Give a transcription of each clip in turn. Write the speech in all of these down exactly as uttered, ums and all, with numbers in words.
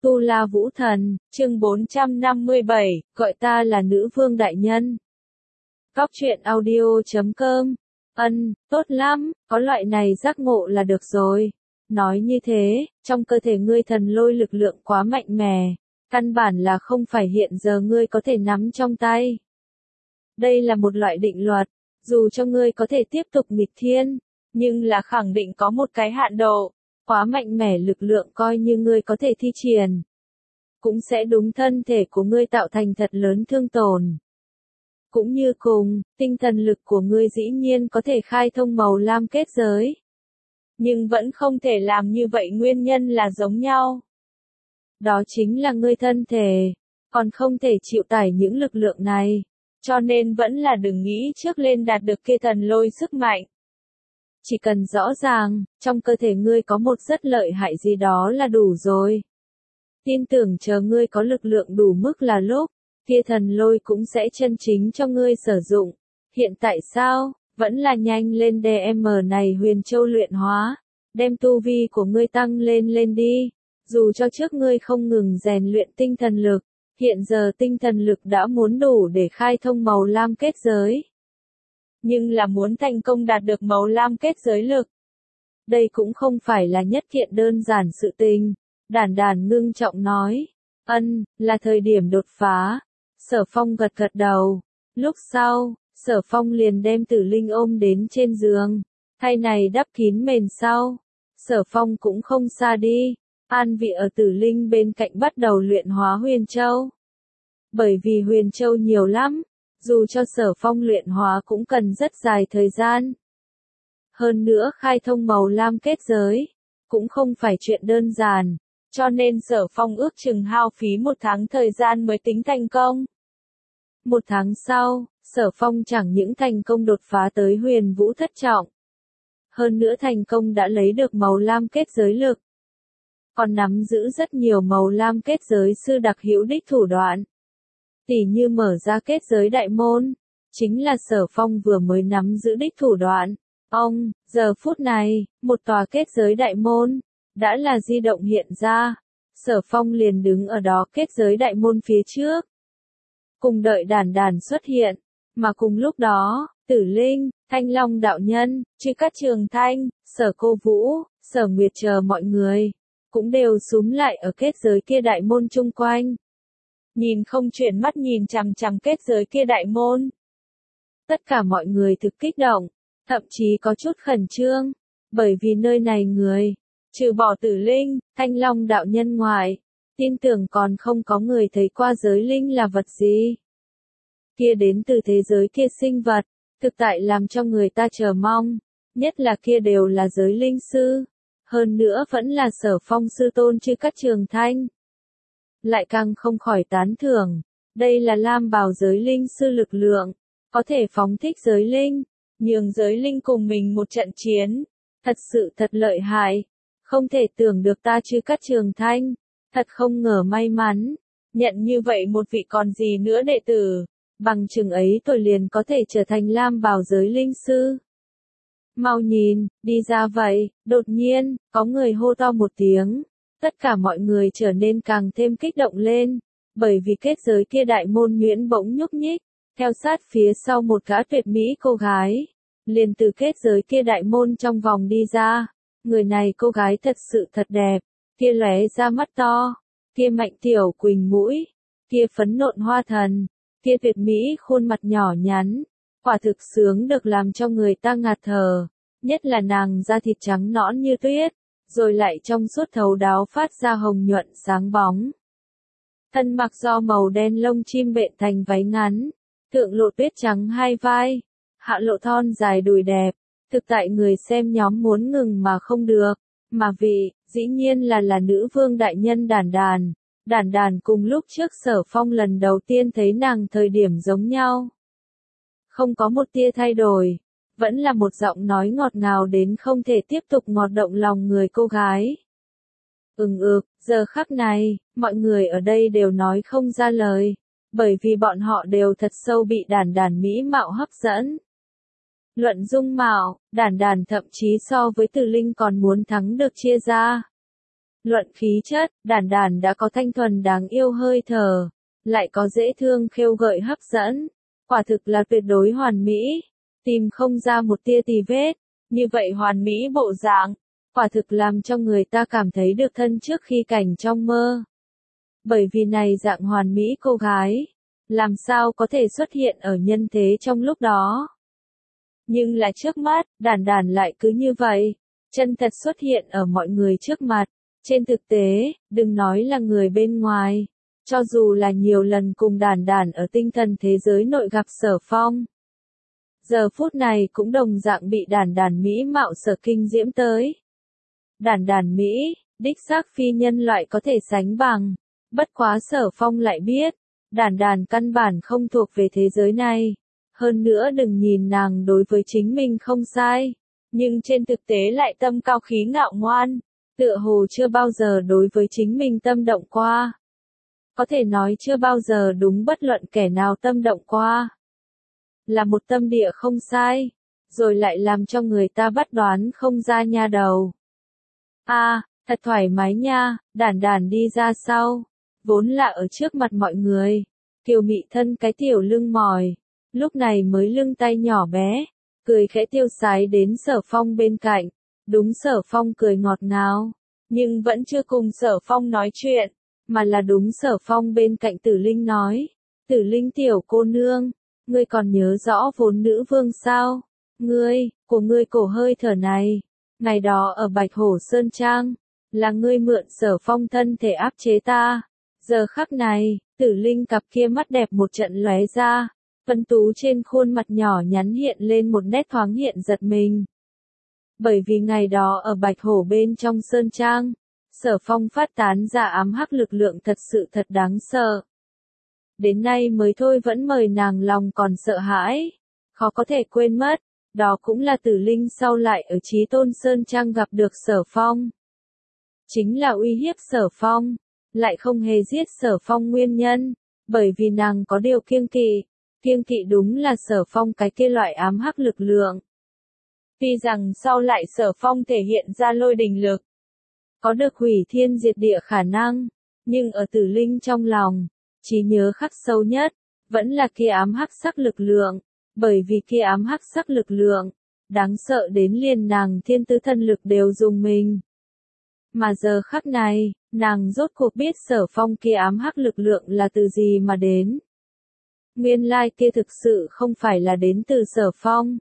Tu La Vũ Thần, chương bốn trăm năm mươi bảy, gọi ta là nữ vương đại nhân. Cóc truyện audio chấm com. Ân, tốt lắm, có loại này giác ngộ là được rồi. Nói như thế, trong cơ thể ngươi thần lôi lực lượng quá mạnh mẽ, căn bản là không phải hiện giờ ngươi có thể nắm trong tay. Đây là một loại định luật, dù cho ngươi có thể tiếp tục nghịch thiên, nhưng là khẳng định có một cái hạn độ. Quá mạnh mẽ lực lượng coi như ngươi có thể thi triển, cũng sẽ đúng thân thể của ngươi tạo thành thật lớn thương tổn. Cũng như cùng, tinh thần lực của ngươi dĩ nhiên có thể khai thông màu lam kết giới. Nhưng vẫn không thể làm như vậy nguyên nhân là giống nhau. Đó chính là ngươi thân thể, còn không thể chịu tải những lực lượng này. Cho nên vẫn là đừng nghĩ trước lên đạt được kia thần lôi sức mạnh. Chỉ cần rõ ràng, trong cơ thể ngươi có một rất lợi hại gì đó là đủ rồi. Tin tưởng chờ ngươi có lực lượng đủ mức là lúc, kia thần lôi cũng sẽ chân chính cho ngươi sử dụng. Hiện tại sao, vẫn là nhanh lên đê em này huyền châu luyện hóa, đem tu vi của ngươi tăng lên lên đi. Dù cho trước ngươi không ngừng rèn luyện tinh thần lực, hiện giờ tinh thần lực đã muốn đủ để khai thông màu lam kết giới. Nhưng là muốn thành công đạt được màu lam kết giới lực. Đây cũng không phải là nhất kiện đơn giản sự tình. Đản đản ngưng trọng nói. Ân, là thời điểm đột phá. Sở Phong gật gật đầu. Lúc sau, Sở Phong liền đem Tử Linh ôm đến trên giường. Thay này đắp kín mền sau. Sở Phong cũng không xa đi. An vị ở Tử Linh bên cạnh bắt đầu luyện hóa huyền châu. Bởi vì huyền châu nhiều lắm. Dù cho Sở Phong luyện hóa cũng cần rất dài thời gian. Hơn nữa khai thông màu lam kết giới, cũng không phải chuyện đơn giản, cho nên Sở Phong ước chừng hao phí một tháng thời gian mới tính thành công. Một tháng sau, Sở Phong chẳng những thành công đột phá tới huyền vũ thất trọng. Hơn nữa thành công đã lấy được màu lam kết giới lực. Còn nắm giữ rất nhiều màu lam kết giới sư đặc hữu đích thủ đoạn. Tỉ như mở ra kết giới đại môn, chính là Sở Phong vừa mới nắm giữ đích thủ đoạn. Ông, giờ phút này, một tòa kết giới đại môn, đã là di động hiện ra. Sở Phong liền đứng ở đó kết giới đại môn phía trước. Cùng đợi đản đản xuất hiện, mà cùng lúc đó, Tử Linh, Thanh Long đạo nhân, Chư Cát Trường Thanh, Sở Cô Vũ, Sở Nguyệt chờ mọi người, cũng đều xúm lại ở kết giới kia đại môn chung quanh. Nhìn không chuyển mắt nhìn chằm chằm kết giới kia đại môn. Tất cả mọi người thực kích động, thậm chí có chút khẩn trương, bởi vì nơi này người, trừ bỏ Tử Linh, Thanh Long đạo nhân ngoài, tin tưởng còn không có người thấy qua giới linh là vật gì. Kia đến từ thế giới kia sinh vật, thực tại làm cho người ta chờ mong, nhất là kia đều là giới linh sư, hơn nữa vẫn là Sở Phong sư tôn Chư Cát Trường Thanh. Lại càng không khỏi tán thưởng, đây là lam bào giới linh sư lực lượng, có thể phóng thích giới linh, nhường giới linh cùng mình một trận chiến, thật sự thật lợi hại, không thể tưởng được ta Chư Cát Trường Thanh, thật không ngờ may mắn, nhận như vậy một vị còn gì nữa đệ tử, bằng chừng ấy tôi liền có thể trở thành lam bào giới linh sư. Mau nhìn, đi ra vậy, đột nhiên, có người hô to một tiếng. Tất cả mọi người trở nên càng thêm kích động lên, bởi vì kết giới kia đại môn nhuyễn bỗng nhúc nhích, theo sát phía sau một gã tuyệt mỹ cô gái, liền từ kết giới kia đại môn trong vòng đi ra. Người này cô gái thật sự thật đẹp, kia lóe ra mắt to, kia mạnh tiểu quỳnh mũi, kia phấn nộn hoa thần, kia tuyệt mỹ khuôn mặt nhỏ nhắn, quả thực sướng được làm cho người ta ngạt thở, nhất là nàng da thịt trắng nõn như tuyết. Rồi lại trong suốt thấu đáo phát ra hồng nhuận sáng bóng. Thân mặc do màu đen lông chim bện thành váy ngắn, thượng lộ tuyết trắng hai vai, hạ lộ thon dài đùi đẹp, thực tại người xem nhóm muốn ngừng mà không được, mà vị, dĩ nhiên là là nữ vương đại nhân đản đản. Đản đản cùng lúc trước Sở Phong lần đầu tiên thấy nàng thời điểm giống nhau. Không có một tia thay đổi. Vẫn là một giọng nói ngọt ngào đến không thể tiếp tục ngọt động lòng người cô gái. Ừm ực, giờ khắc này, mọi người ở đây đều nói không ra lời, bởi vì bọn họ đều thật sâu bị đản đản mỹ mạo hấp dẫn. Luận dung mạo, đản đản thậm chí so với Tử Linh còn muốn thắng được chia ra. Luận khí chất, Đản Đản đã có thanh thuần đáng yêu hơi thở, lại có dễ thương khêu gợi hấp dẫn. Quả thực là tuyệt đối hoàn mỹ, tìm không ra một tia tì vết, như vậy hoàn mỹ bộ dạng, quả thực làm cho người ta cảm thấy được thân trước khi cảnh trong mơ. Bởi vì này dạng hoàn mỹ cô gái, làm sao có thể xuất hiện ở nhân thế trong lúc đó. Nhưng là trước mắt, Đản Đản lại cứ như vậy, chân thật xuất hiện ở mọi người trước mặt. Trên thực tế, đừng nói là người bên ngoài, cho dù là nhiều lần cùng Đản Đản ở tinh thần thế giới nội gặp Sở Phong. Giờ phút này cũng đồng dạng bị Đản Đản mỹ mạo sở kinh diễm tới. Đản Đản Mỹ, đích xác phi nhân loại có thể sánh bằng, bất quá Sở Phong lại biết, Đản Đản căn bản không thuộc về thế giới này. Hơn nữa đừng nhìn nàng đối với chính mình không sai, nhưng trên thực tế lại tâm cao khí ngạo ngoan, tựa hồ chưa bao giờ đối với chính mình tâm động qua. Có thể nói chưa bao giờ đúng bất luận kẻ nào tâm động qua. Là một tâm địa không sai, rồi lại làm cho người ta bắt đoán không ra nha đầu. A, à, thật thoải mái nha, Đản Đản đi ra sau, vốn là ở trước mặt mọi người, kiều mị thân cái tiểu lưng mỏi, lúc này mới lưng tay nhỏ bé, cười khẽ tiêu sái đến Sở Phong bên cạnh. Đúng Sở Phong cười ngọt ngào, nhưng vẫn chưa cùng Sở Phong nói chuyện, mà là đúng Sở Phong bên cạnh Tử Linh nói, Tử Linh tiểu cô nương, ngươi còn nhớ rõ vốn nữ vương sao? Ngươi, của ngươi cổ hơi thở này, ngày đó ở Bạch Hổ Sơn Trang, là ngươi mượn Sở Phong thân thể áp chế ta. Giờ khắc này, Tử Linh cặp kia mắt đẹp một trận lóe ra, phân tú trên khuôn mặt nhỏ nhắn hiện lên một nét thoáng hiện giật mình. Bởi vì ngày đó ở Bạch Hổ bên trong Sơn Trang, Sở Phong phát tán ra ám hắc lực lượng thật sự thật đáng sợ. Đến nay mới thôi vẫn mời nàng lòng còn sợ hãi, khó có thể quên mất, đó cũng là Tử Linh sau lại ở Chí Tôn Sơn Trang gặp được Sở Phong. Chính là uy hiếp Sở Phong, lại không hề giết Sở Phong nguyên nhân, bởi vì nàng có điều kiêng kỵ, kiêng kỵ đúng là Sở Phong cái kia loại ám hắc lực lượng. Tuy rằng sau lại Sở Phong thể hiện ra lôi đình lực, có được hủy thiên diệt địa khả năng, nhưng ở Tử Linh trong lòng, trí nhớ khắc sâu nhất, vẫn là kia ám hắc sắc lực lượng, bởi vì kia ám hắc sắc lực lượng, đáng sợ đến liền nàng thiên tứ thân lực đều dùng mình. Mà giờ khắc này, nàng rốt cuộc biết Sở Phong kia ám hắc lực lượng là từ gì mà đến. Nguyên lai kia thực sự không phải là đến từ Sở Phong,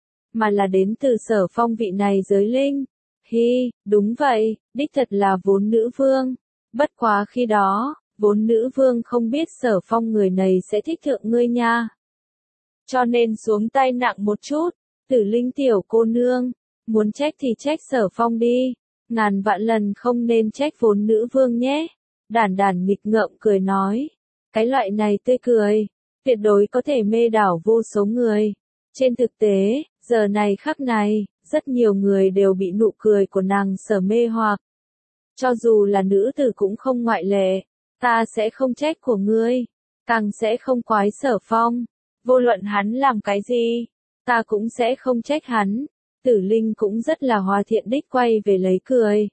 mà là đến từ Sở Phong vị này giới linh. Hi, đúng vậy, đích thật là vốn nữ vương. Bất quá khi đó, vốn nữ vương không biết Sở Phong người này sẽ thích thượng ngươi nha. Cho nên xuống tay nặng một chút, Tử Linh tiểu cô nương, muốn trách thì trách Sở Phong đi, ngàn vạn lần không nên trách vốn nữ vương nhé. Đản Đản nghịch ngợm cười nói, cái loại này tươi cười, tuyệt đối có thể mê đảo vô số người. Trên thực tế, giờ này khắc này, rất nhiều người đều bị nụ cười của nàng sở mê hoặc. Cho dù là nữ tử cũng không ngoại lệ, ta sẽ không trách của ngươi, càng sẽ không quái Sở Phong, vô luận hắn làm cái gì, ta cũng sẽ không trách hắn. Tử Linh cũng rất là hòa thiện đích quay về lấy cười.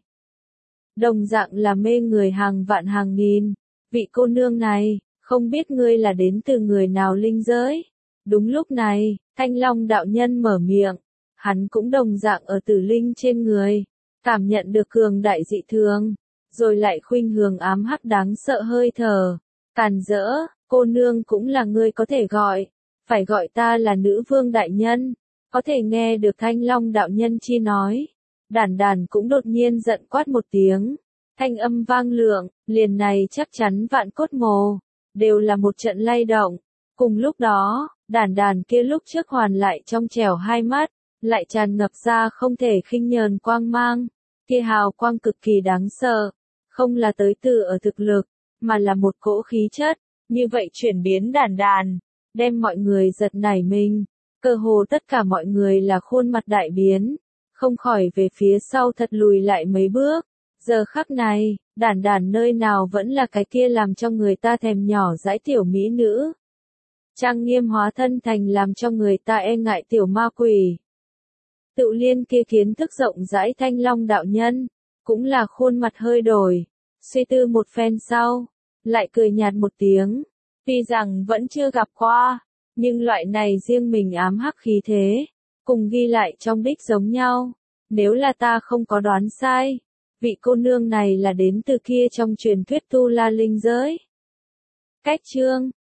Đồng dạng là mê người hàng vạn hàng nghìn, vị cô nương này, không biết ngươi là đến từ người nào linh giới. Đúng lúc này, Thanh Long đạo nhân mở miệng, hắn cũng đồng dạng ở Tử Linh trên người, cảm nhận được cường đại dị thường, rồi lại khuynh hướng ám hắc đáng sợ hơi thở, càn rỡ, cô nương cũng là ngươi có thể gọi, phải gọi ta là nữ vương đại nhân. Có thể nghe được Thanh Long đạo nhân chi nói, Đản Đản cũng đột nhiên giận quát một tiếng, thanh âm vang lượng, liền này chắc chắn vạn cốt mồ, đều là một trận lay động. Cùng lúc đó, Đản Đản kia lúc trước hoàn lại trong trẻo hai mắt, lại tràn ngập ra không thể khinh nhờn quang mang, kia hào quang cực kỳ đáng sợ, không là tới từ ở thực lực, mà là một cỗ khí chất, như vậy chuyển biến Đản Đản, đem mọi người giật nảy mình. Cơ hồ tất cả mọi người là khuôn mặt đại biến, không khỏi về phía sau thật lùi lại mấy bước. Giờ khắc này, Đản Đản nơi nào vẫn là cái kia làm cho người ta thèm nhỏ dãi tiểu mỹ nữ. Trang nghiêm hóa thân thành làm cho người ta e ngại tiểu ma quỷ. Tự Liên kia kiến thức rộng rãi Thanh Long đạo nhân, Cũng là khuôn mặt hơi đổi, suy tư một phen sau, lại cười nhạt một tiếng. Tuy rằng vẫn chưa gặp qua, nhưng loại này riêng mình ám hắc khí thế, cùng ghi lại trong đích giống nhau. Nếu là ta không có đoán sai, vị cô nương này là đến từ kia trong truyền thuyết Tu La Linh giới. Cách chương